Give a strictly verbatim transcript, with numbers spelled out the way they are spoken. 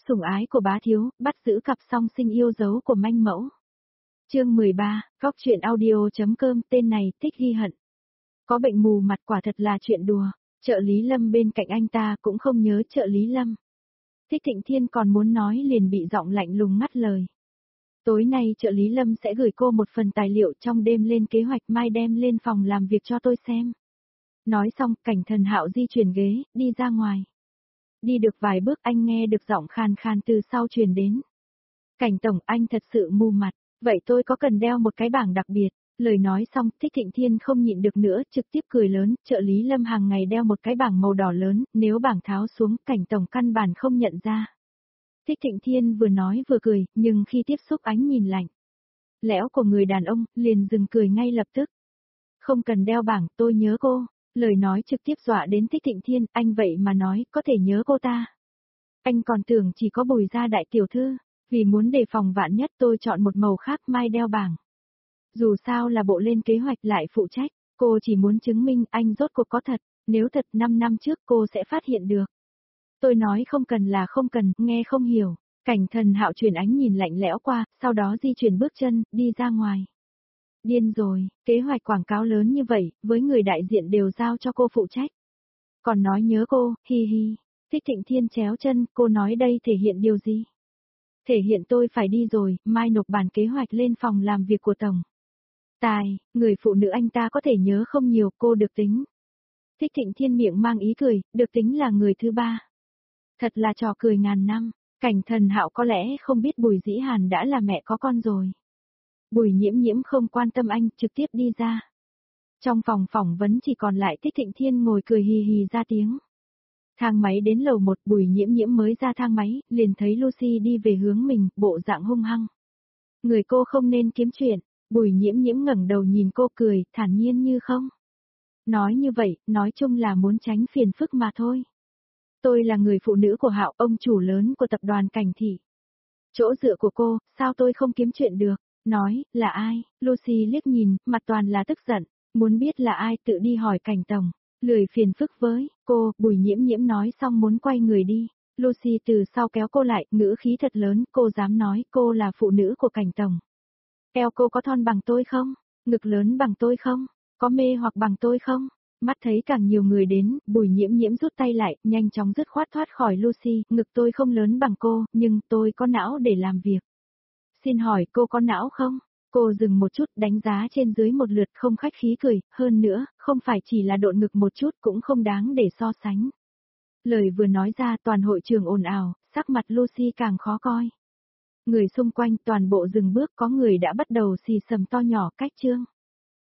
Sủng ái của bá thiếu, bắt giữ cặp song sinh yêu dấu của manh mẫu. Chương mười ba, Góc truyện audio.com, tên này, Thích Ghi Hận. Có bệnh mù mặt quả thật là chuyện đùa, trợ lý Lâm bên cạnh anh ta cũng không nhớ trợ lý Lâm. Thích Thịnh Thiên còn muốn nói liền bị giọng lạnh lùng ngắt lời. Tối nay trợ lý Lâm sẽ gửi cô một phần tài liệu trong đêm lên kế hoạch mai đem lên phòng làm việc cho tôi xem. Nói xong, Cảnh Thần Hạo di chuyển ghế, đi ra ngoài. Đi được vài bước anh nghe được giọng khàn khàn từ sau truyền đến. Cảnh tổng, anh thật sự mù mặt, vậy tôi có cần đeo một cái bảng đặc biệt? Lời nói xong, Thích Thịnh Thiên không nhịn được nữa, trực tiếp cười lớn, trợ lý Lâm hàng ngày đeo một cái bảng màu đỏ lớn, nếu bảng tháo xuống, Cảnh tổng căn bản không nhận ra. Thích Thịnh Thiên vừa nói vừa cười, nhưng khi tiếp xúc ánh nhìn lạnh lẽo của người đàn ông, liền dừng cười ngay lập tức. Không cần đeo bảng, tôi nhớ cô. Lời nói trực tiếp dọa đến Thích Thịnh Thiên, anh vậy mà nói, có thể nhớ cô ta. Anh còn tưởng chỉ có Bùi gia đại tiểu thư, vì muốn đề phòng vạn nhất tôi chọn một màu khác mai đeo bảng. Dù sao là bộ lên kế hoạch lại phụ trách, cô chỉ muốn chứng minh anh rốt cuộc có thật, nếu thật năm năm trước cô sẽ phát hiện được. Tôi nói không cần là không cần, nghe không hiểu. Cảnh Thần Hạo chuyển ánh nhìn lạnh lẽo qua, sau đó di chuyển bước chân, đi ra ngoài. Điên rồi, kế hoạch quảng cáo lớn như vậy, với người đại diện đều giao cho cô phụ trách. Còn nói nhớ cô, hi hi. Thích Thịnh Thiên chéo chân, cô nói đây thể hiện điều gì? Thể hiện tôi phải đi rồi, mai nộp bản kế hoạch lên phòng làm việc của tổng. Tài, người phụ nữ anh ta có thể nhớ không nhiều, cô được tính. Thích Thịnh Thiên miệng mang ý cười, được tính là người thứ ba. Thật là trò cười ngàn năm, Cảnh Thần Hạo có lẽ không biết Bùi Dĩ Hàn đã là mẹ có con rồi. Bùi Nhiễm Nhiễm không quan tâm anh, trực tiếp đi ra. Trong phòng phỏng vấn chỉ còn lại Thích Thịnh Thiên ngồi cười hì hì ra tiếng. Thang máy đến lầu một, Bùi Nhiễm Nhiễm mới ra thang máy, liền thấy Lucy đi về hướng mình, bộ dạng hung hăng. Người cô không nên kiếm chuyện, Bùi Nhiễm Nhiễm ngẩng đầu nhìn cô cười, thản nhiên như không. Nói như vậy, nói chung là muốn tránh phiền phức mà thôi. Tôi là người phụ nữ của Hạo, ông chủ lớn của tập đoàn Cảnh Thị. Chỗ dựa của cô, sao tôi không kiếm chuyện được? Nói, là ai? Lucy liếc nhìn, mặt toàn là tức giận, muốn biết là ai tự đi hỏi Cảnh tổng, lười phiền phức với, cô, Bùi Nhiễm Nhiễm nói xong muốn quay người đi. Lucy từ sau kéo cô lại, ngữ khí thật lớn, cô dám nói cô là phụ nữ của Cảnh tổng. Eo cô có thon bằng tôi không? Ngực lớn bằng tôi không? Có mê hoặc bằng tôi không? Mắt thấy càng nhiều người đến, Bùi Nhiễm Nhiễm rút tay lại, nhanh chóng dứt khoát thoát khỏi Lucy, ngực tôi không lớn bằng cô, nhưng tôi có não để làm việc. Xin hỏi cô có não không? Cô dừng một chút, đánh giá trên dưới một lượt, không khách khí cười, hơn nữa, không phải chỉ là độn ngực một chút cũng không đáng để so sánh. Lời vừa nói ra toàn hội trường ồn ào, sắc mặt Lucy càng khó coi. Người xung quanh toàn bộ dừng bước, có người đã bắt đầu xì xầm to nhỏ cách chương.